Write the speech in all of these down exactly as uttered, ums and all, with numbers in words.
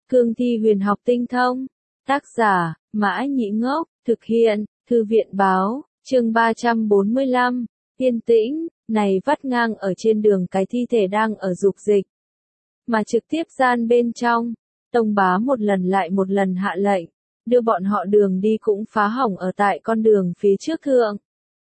Cương thi huyền học tinh thông. Tác giả, Mã Nhĩ Ngốc, thực hiện, Thư viện báo, chương ba trăm bốn mươi lăm, yên tĩnh, này vắt ngang ở trên đường cái thi thể đang ở dục dịch. Mà trực tiếp gian bên trong, Tông Bá một lần lại một lần hạ lệnh, đưa bọn họ đường đi cũng phá hỏng ở tại con đường phía trước thượng.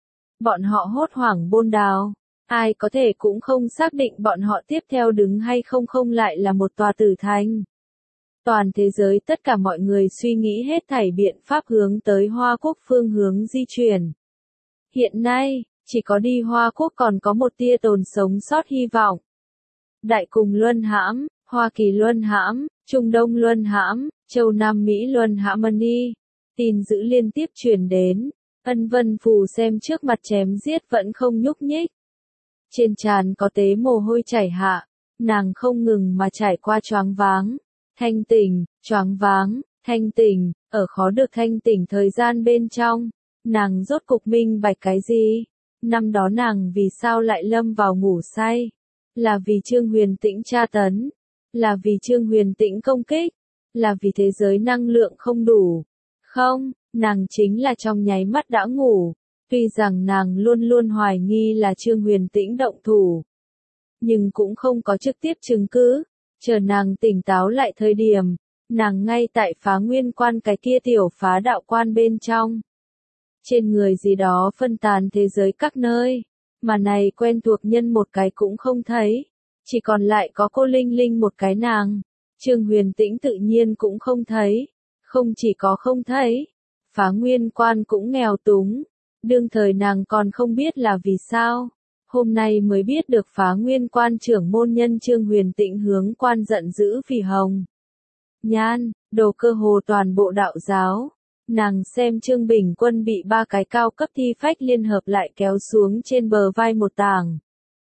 Bọn họ hốt hoảng bôn đào, ai có thể cũng không xác định bọn họ tiếp theo đứng hay không không lại là một tòa tử thành. Toàn thế giới tất cả mọi người suy nghĩ hết thảy biện pháp hướng tới Hoa Quốc phương hướng di chuyển. Hiện nay, chỉ có đi Hoa Quốc còn có một tia tồn sống sót hy vọng. Đại cùng luân hãm, Hoa Kỳ luân hãm, Trung Đông luân hãm, Châu Nam Mỹ luân hãm đi. Tin dữ liên tiếp truyền đến, Ân Vân Phù xem trước mặt chém giết vẫn không nhúc nhích. Trên trán có tế mồ hôi chảy hạ, nàng không ngừng mà trải qua choáng váng. Thanh tỉnh, choáng váng, thanh tỉnh, ở khó được thanh tỉnh thời gian bên trong, nàng rốt cục minh bạch cái gì? Năm đó nàng vì sao lại lâm vào ngủ say? Là vì Trương Huyền Tĩnh tra tấn? Là vì Trương Huyền Tĩnh công kích? Là vì thế giới năng lượng không đủ? Không, nàng chính là trong nháy mắt đã ngủ. Tuy rằng nàng luôn luôn hoài nghi là Trương Huyền Tĩnh động thủ, nhưng cũng không có trực tiếp chứng cứ. Chờ nàng tỉnh táo lại thời điểm, nàng ngay tại Phá Nguyên Quan cái kia tiểu phá đạo quan bên trong. Trên người gì đó phân tán thế giới các nơi, mà này quen thuộc nhân một cái cũng không thấy, chỉ còn lại có cô Linh Linh một cái nàng. Trương Huyền Tĩnh tự nhiên cũng không thấy, không chỉ có không thấy, Phá Nguyên Quan cũng nghèo túng, đương thời nàng còn không biết là vì sao. Hôm nay mới biết được Phá Nguyên Quan trưởng môn nhân Trương Huyền Tĩnh hướng quan giận dữ vì Hồng Nhan, đồ cơ hồ toàn bộ đạo giáo. Nàng xem Trương Bình Quân bị ba cái cao cấp thi phách liên hợp lại kéo xuống trên bờ vai một tảng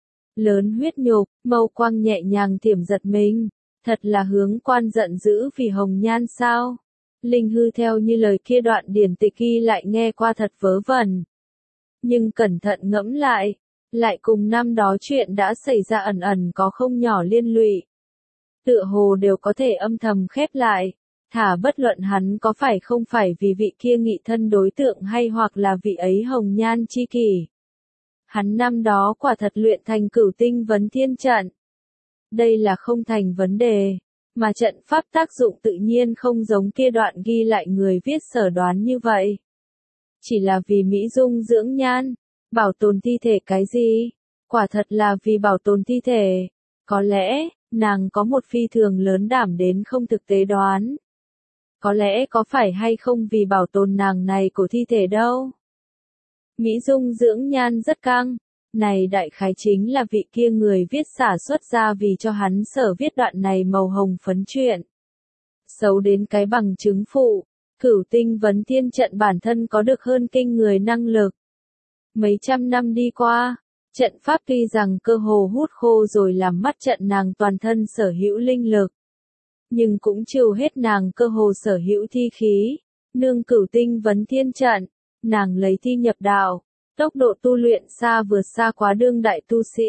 lớn huyết nhục, mâu quang nhẹ nhàng tiềm giật mình. Thật là hướng quan giận dữ vì Hồng Nhan sao? Linh hư theo như lời kia đoạn điển tịch ghi lại nghe qua thật vớ vẩn. Nhưng cẩn thận ngẫm lại, lại cùng năm đó chuyện đã xảy ra ẩn ẩn có không nhỏ liên lụy. Tựa hồ đều có thể âm thầm khép lại, thả bất luận hắn có phải không phải vì vị kia nghị thân đối tượng hay hoặc là vị ấy Hồng Nhan chi kỷ. Hắn năm đó quả thật luyện thành Cửu Tinh Vấn Thiên trận. Đây là không thành vấn đề, mà trận pháp tác dụng tự nhiên không giống kia đoạn ghi lại người viết sở đoán như vậy. Chỉ là vì Mỹ Dung dưỡng nhan. Bảo tồn thi thể cái gì? Quả thật là vì bảo tồn thi thể. Có lẽ, nàng có một phi thường lớn đảm đến không thực tế đoán. Có lẽ có phải hay không vì bảo tồn nàng này của thi thể đâu. Mỹ Dung dưỡng nhan rất căng. Này đại khái chính là vị kia người viết xả xuất ra vì cho hắn sở viết đoạn này màu hồng phấn chuyện. Xấu đến cái bằng chứng phụ, Cửu Tinh Vấn Thiên trận bản thân có được hơn kinh người năng lực. Mấy trăm năm đi qua, trận pháp tuy rằng cơ hồ hút khô rồi làm mất trận nàng toàn thân sở hữu linh lực. Nhưng cũng trừ hết nàng cơ hồ sở hữu thi khí, nương Cửu Tinh Vấn Thiên trận, nàng lấy thi nhập đạo, tốc độ tu luyện xa vượt xa quá đương đại tu sĩ.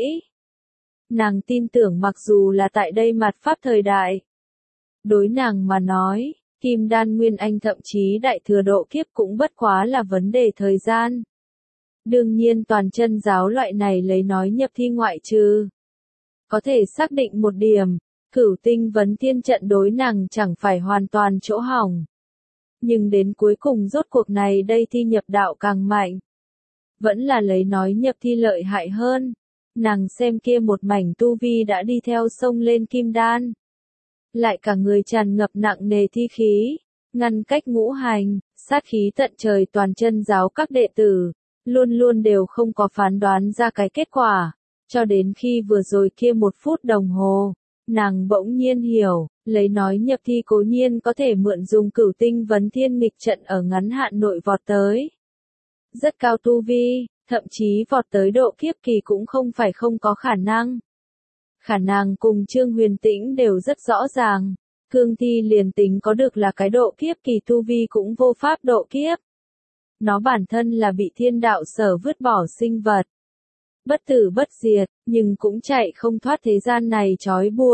Nàng tin tưởng mặc dù là tại đây mạt pháp thời đại, đối nàng mà nói, Kim Đan Nguyên Anh thậm chí đại thừa độ kiếp cũng bất quá là vấn đề thời gian. Đương nhiên toàn chân giáo loại này lấy nói nhập thi ngoại trừ. Có thể xác định một điểm, Cửu Tinh Vấn Thiên trận đối nàng chẳng phải hoàn toàn chỗ hỏng. Nhưng đến cuối cùng rốt cuộc này đây thi nhập đạo càng mạnh. Vẫn là lấy nói nhập thi lợi hại hơn. Nàng xem kia một mảnh tu vi đã đi theo sông lên kim đan. Lại cả người tràn ngập nặng nề thi khí, ngăn cách ngũ hành, sát khí tận trời toàn chân giáo các đệ tử. Luôn luôn đều không có phán đoán ra cái kết quả, cho đến khi vừa rồi kia một phút đồng hồ, nàng bỗng nhiên hiểu, lấy nói nhập thi cố nhiên có thể mượn dùng Cửu Tinh Vấn Thiên nghịch trận ở ngắn hạn nội vọt tới. Rất cao tu vi, thậm chí vọt tới độ kiếp kỳ cũng không phải không có khả năng. Khả năng cùng Trương Huyền Tĩnh đều rất rõ ràng, cương thi liền tính có được là cái độ kiếp kỳ tu vi cũng vô pháp độ kiếp. Nó bản thân là bị thiên đạo sở vứt bỏ sinh vật. Bất tử bất diệt, nhưng cũng chạy không thoát thế gian này trói buộc.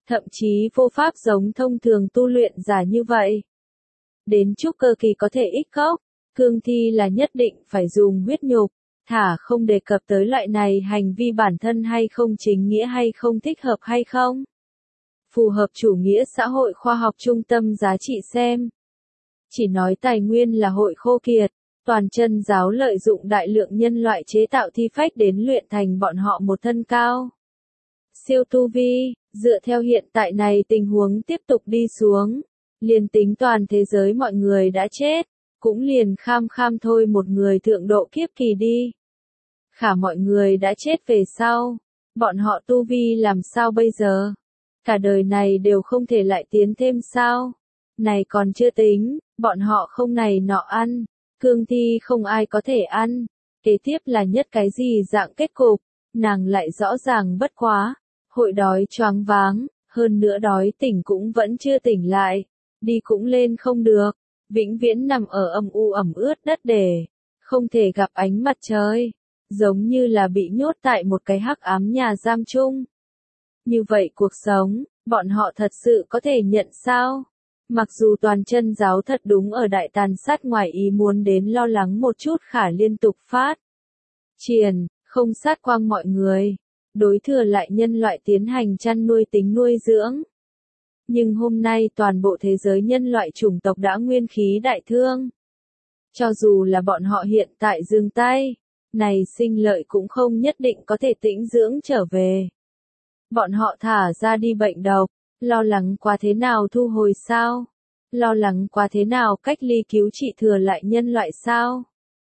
thậm chí vô pháp giống thông thường tu luyện giả như vậy. Đến trúc cơ kỳ có thể ít khóc, cương thi là nhất định phải dùng huyết nhục, thả không đề cập tới loại này hành vi bản thân hay không chính nghĩa hay không thích hợp hay không. Phù hợp chủ nghĩa xã hội khoa học trung tâm giá trị xem. Chỉ nói tài nguyên là hội khô kiệt, toàn chân giáo lợi dụng đại lượng nhân loại chế tạo thi phách đến luyện thành bọn họ một thân cao. Siêu tu vi, dựa theo hiện tại này tình huống tiếp tục đi xuống, liền tính toàn thế giới mọi người đã chết, cũng liền kham kham thôi một người thượng độ kiếp kỳ đi. Khả mọi người đã chết về sau, bọn họ tu vi làm sao bây giờ? Cả đời này đều không thể lại tiến thêm sao? Này còn chưa tính, bọn họ không này nọ ăn, cương thi không ai có thể ăn. Kế tiếp là nhất cái gì dạng kết cục, nàng lại rõ ràng bất quá, hội đói choáng váng, hơn nữa đói tỉnh cũng vẫn chưa tỉnh lại, đi cũng lên không được, vĩnh viễn nằm ở âm u ẩm ướt đất để, không thể gặp ánh mặt trời, giống như là bị nhốt tại một cái hắc ám nhà giam chung. Như vậy cuộc sống, bọn họ thật sự có thể nhận sao? Mặc dù toàn chân giáo thật đúng ở đại tàn sát ngoài ý muốn đến lo lắng một chút khả liên tục phát triển, không sát quang mọi người, đối thừa lại nhân loại tiến hành chăn nuôi tính nuôi dưỡng. Nhưng hôm nay toàn bộ thế giới nhân loại chủng tộc đã nguyên khí đại thương. Cho dù là bọn họ hiện tại dừng tay, này sinh lợi cũng không nhất định có thể tĩnh dưỡng trở về. Bọn họ thả ra đi bệnh độc, lo lắng quá thế nào thu hồi sao? Lo lắng quá thế nào cách ly cứu trị thừa lại nhân loại sao?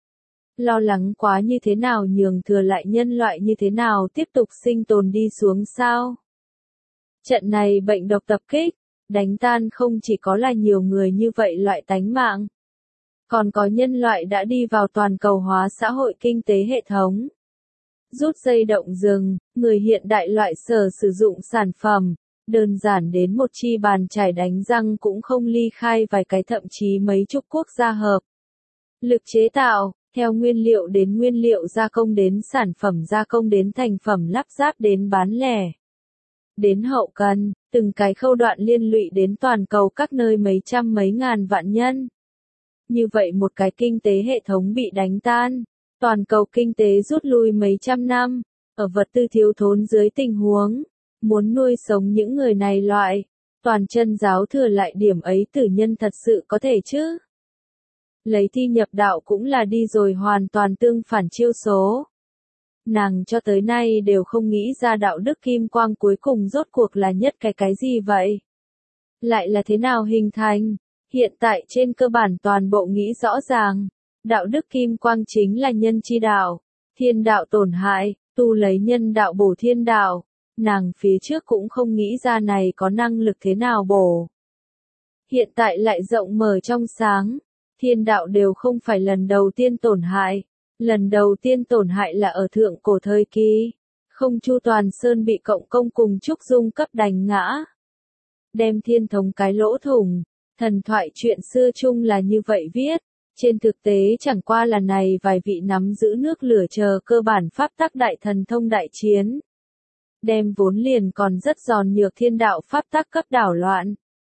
Lo lắng quá như thế nào nhường thừa lại nhân loại như thế nào tiếp tục sinh tồn đi xuống sao? Trận này bệnh độc tập kích, đánh tan không chỉ có là nhiều người như vậy loại tánh mạng, còn có nhân loại đã đi vào toàn cầu hóa xã hội kinh tế hệ thống. Rút dây động rừng, người hiện đại loại sở sử dụng sản phẩm, đơn giản đến một chi bàn chải đánh răng cũng không ly khai vài cái thậm chí mấy chục quốc gia hợp. Lực chế tạo, theo nguyên liệu đến nguyên liệu gia công đến sản phẩm gia công đến thành phẩm lắp ráp đến bán lẻ. Đến hậu cần, từng cái khâu đoạn liên lụy đến toàn cầu các nơi mấy trăm mấy ngàn vạn nhân. Như vậy một cái kinh tế hệ thống bị đánh tan, toàn cầu kinh tế rút lui mấy trăm năm, ở vật tư thiếu thốn dưới tình huống, muốn nuôi sống những người này loại, toàn chân giáo thừa lại điểm ấy tử nhân thật sự có thể chứ? Lấy thi nhập đạo cũng là đi rồi hoàn toàn tương phản chiêu số. Nàng cho tới nay đều không nghĩ ra đạo đức kim quang cuối cùng rốt cuộc là nhất cái cái gì vậy? Lại là thế nào hình thành? Hiện tại trên cơ bản toàn bộ nghĩ rõ ràng, đạo đức kim quang chính là nhân chi đạo, thiên đạo tổn hại, tu lấy nhân đạo bổ thiên đạo, nàng phía trước cũng không nghĩ ra này có năng lực thế nào bổ. Hiện tại lại rộng mở trong sáng, thiên đạo đều không phải lần đầu tiên tổn hại, lần đầu tiên tổn hại là ở thượng cổ thời kỳ, không Chu Toàn Sơn bị Cộng Công cùng Trúc Dung cấp đánh ngã. Đem thiên thống cái lỗ thủng. Thần thoại chuyện xưa chung là như vậy viết, trên thực tế chẳng qua là này vài vị nắm giữ nước lửa chờ cơ bản pháp tắc đại thần thông đại chiến. Đem vốn liền còn rất giòn nhược thiên đạo pháp tắc cấp đảo loạn.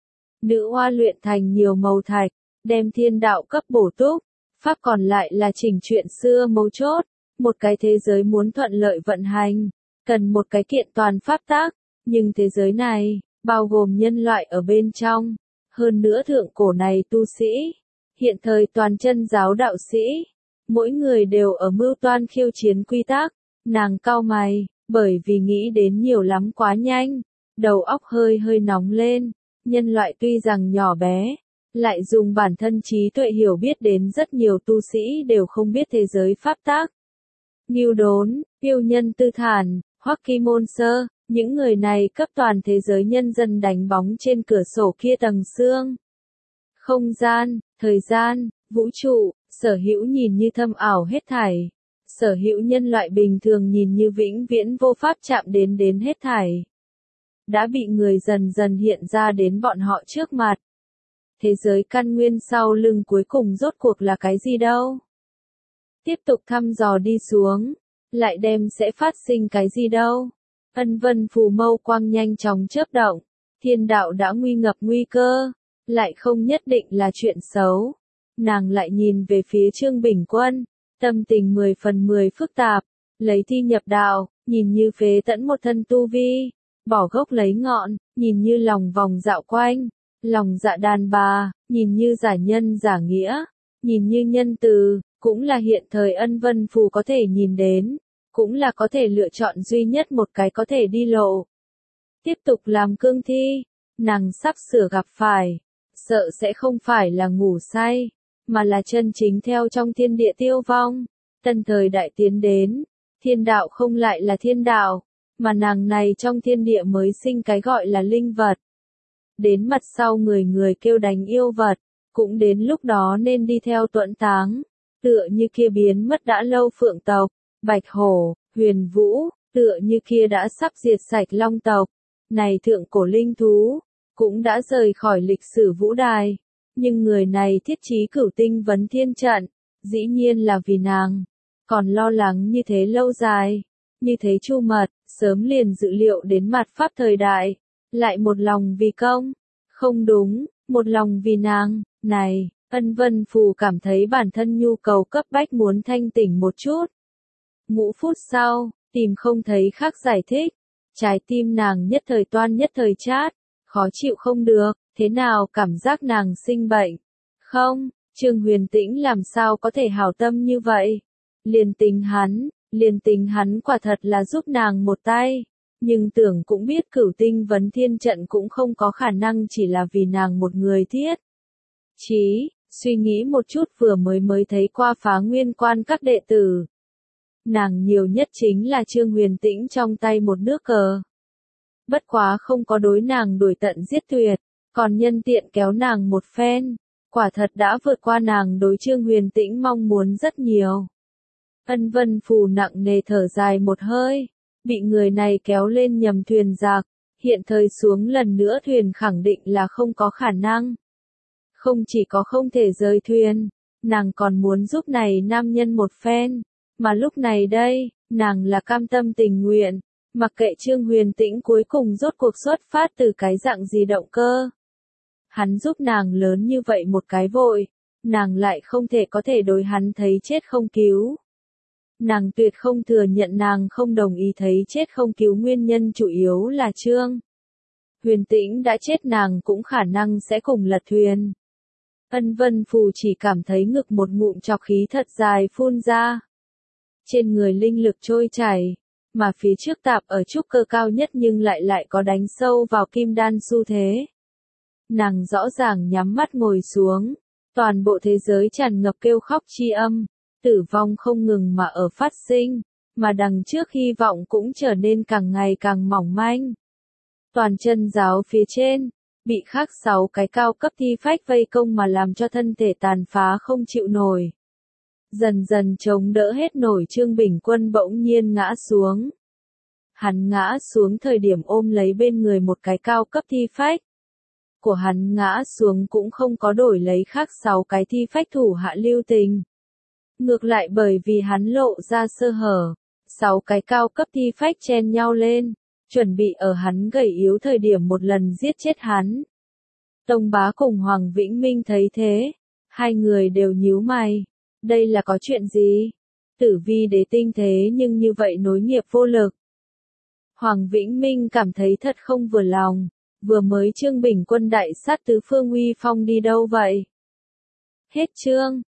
Nữ hoa luyện thành nhiều màu thạch, đem thiên đạo cấp bổ túc, pháp còn lại là chỉnh chuyện xưa mấu chốt, một cái thế giới muốn thuận lợi vận hành, cần một cái kiện toàn pháp tắc, nhưng thế giới này, bao gồm nhân loại ở bên trong. Hơn nữa thượng cổ này tu sĩ, hiện thời toàn chân giáo đạo sĩ, mỗi người đều ở mưu toan khiêu chiến quy tắc, nàng cau mày, bởi vì nghĩ đến nhiều lắm quá nhanh, đầu óc hơi hơi nóng lên, nhân loại tuy rằng nhỏ bé, lại dùng bản thân trí tuệ hiểu biết đến rất nhiều tu sĩ đều không biết thế giới pháp tắc. Ngưu Đốn, Yêu Nhân Tư Thản, Hoắc Kỳ Môn Sơ, những người này cấp toàn thế giới nhân dân đánh bóng trên cửa sổ kia tầng xương. Không gian, thời gian, vũ trụ, sở hữu nhìn như thâm ảo hết thảy. Sở hữu nhân loại bình thường nhìn như vĩnh viễn vô pháp chạm đến đến hết thảy. Đã bị người dần dần hiện ra đến bọn họ trước mặt. Thế giới căn nguyên sau lưng cuối cùng rốt cuộc là cái gì đâu? Tiếp tục thăm dò đi xuống, lại đem sẽ phát sinh cái gì đâu? Ân Vân Phù mâu quang nhanh chóng chớp động, thiên đạo đã nguy ngập nguy cơ, lại không nhất định là chuyện xấu. Nàng lại nhìn về phía Trương Bình Quân, tâm tình mười phần mười phức tạp, lấy thi nhập đạo, nhìn như phế tẫn một thân tu vi, bỏ gốc lấy ngọn, nhìn như lòng vòng dạo quanh, lòng dạ đàn bà, nhìn như giả nhân giả nghĩa, nhìn như nhân từ, cũng là hiện thời Ân Vân Phù có thể nhìn đến, cũng là có thể lựa chọn duy nhất một cái có thể đi lộ. Tiếp tục làm cương thi, nàng sắp sửa gặp phải, sợ sẽ không phải là ngủ say, mà là chân chính theo trong thiên địa tiêu vong. Tân thời đại tiến đến, thiên đạo không lại là thiên đạo, mà nàng này trong thiên địa mới sinh cái gọi là linh vật. Đến mặt sau người người kêu đánh yêu vật, cũng đến lúc đó nên đi theo tuẫn táng, tựa như kia biến mất đã lâu phượng tộc, bạch hổ, huyền vũ, tựa như kia đã sắp diệt sạch long tộc, này thượng cổ linh thú, cũng đã rời khỏi lịch sử vũ đài, nhưng người này thiết chí cửu tinh vấn thiên trận, dĩ nhiên là vì nàng, còn lo lắng như thế lâu dài, như thế chu mật, sớm liền dự liệu đến mặt pháp thời đại, lại một lòng vì công, không đúng, một lòng vì nàng, này, Ân Vân Phù cảm thấy bản thân nhu cầu cấp bách muốn thanh tỉnh một chút. Ngũ phút sau, tìm không thấy khác giải thích, trái tim nàng nhất thời toan nhất thời chát, khó chịu không được, thế nào cảm giác nàng sinh bệnh? Không, Trương Huyền Tĩnh làm sao có thể hảo tâm như vậy? Liền tình hắn, liền tình hắn quả thật là giúp nàng một tay, nhưng tưởng cũng biết cửu tinh vấn thiên trận cũng không có khả năng chỉ là vì nàng một người thiết. Chí, suy nghĩ một chút vừa mới mới thấy qua Phá Nguyên Quan các đệ tử. Nàng nhiều nhất chính là Trương Huyền Tĩnh trong tay một nước cờ. Bất quá không có đối nàng đuổi tận giết tuyệt, còn nhân tiện kéo nàng một phen, quả thật đã vượt qua nàng đối Trương Huyền Tĩnh mong muốn rất nhiều. Ân Vân Phù nặng nề thở dài một hơi, bị người này kéo lên nhầm thuyền giặc, hiện thời xuống lần nữa thuyền khẳng định là không có khả năng. Không chỉ có không thể rời thuyền, nàng còn muốn giúp này nam nhân một phen, mà lúc này đây, nàng là cam tâm tình nguyện, mặc kệ Trương Huyền Tĩnh cuối cùng rốt cuộc xuất phát từ cái dạng gì động cơ. Hắn giúp nàng lớn như vậy một cái vội, nàng lại không thể có thể đối hắn thấy chết không cứu. Nàng tuyệt không thừa nhận nàng không đồng ý thấy chết không cứu nguyên nhân chủ yếu là Trương Huyền Tĩnh đã chết, nàng cũng khả năng sẽ cùng lật thuyền. Ân Vân Phù chỉ cảm thấy ngực một ngụm trọc khí thật dài phun ra. Trên người linh lực trôi chảy, mà phía trước tạp ở trúc cơ cao nhất nhưng lại lại có đánh sâu vào kim đan xu thế. Nàng rõ ràng nhắm mắt ngồi xuống, toàn bộ thế giới tràn ngập kêu khóc chi âm, tử vong không ngừng mà ở phát sinh, mà đằng trước hy vọng cũng trở nên càng ngày càng mỏng manh. Toàn chân giáo phía trên, bị khác sáu cái cao cấp thi phách vây công mà làm cho thân thể tàn phá không chịu nổi. Dần dần chống đỡ hết nổi Trương Bình Quân bỗng nhiên ngã xuống. Hắn ngã xuống thời điểm ôm lấy bên người một cái cao cấp thi phách. Của hắn ngã xuống cũng không có đổi lấy khác sáu cái thi phách thủ hạ lưu tình. Ngược lại bởi vì hắn lộ ra sơ hở, sáu cái cao cấp thi phách chen nhau lên, chuẩn bị ở hắn gầy yếu thời điểm một lần giết chết hắn. Tông Bá cùng Hoàng Vĩnh Minh thấy thế, hai người đều nhíu mày. Đây là có chuyện gì? Tử Vi đế tinh thế nhưng như vậy nối nghiệp vô lực. Hoàng Vĩnh Minh cảm thấy thật không vừa lòng, vừa mới Trương Bình Quân đại sát tứ phương uy phong đi đâu vậy? Hết chương.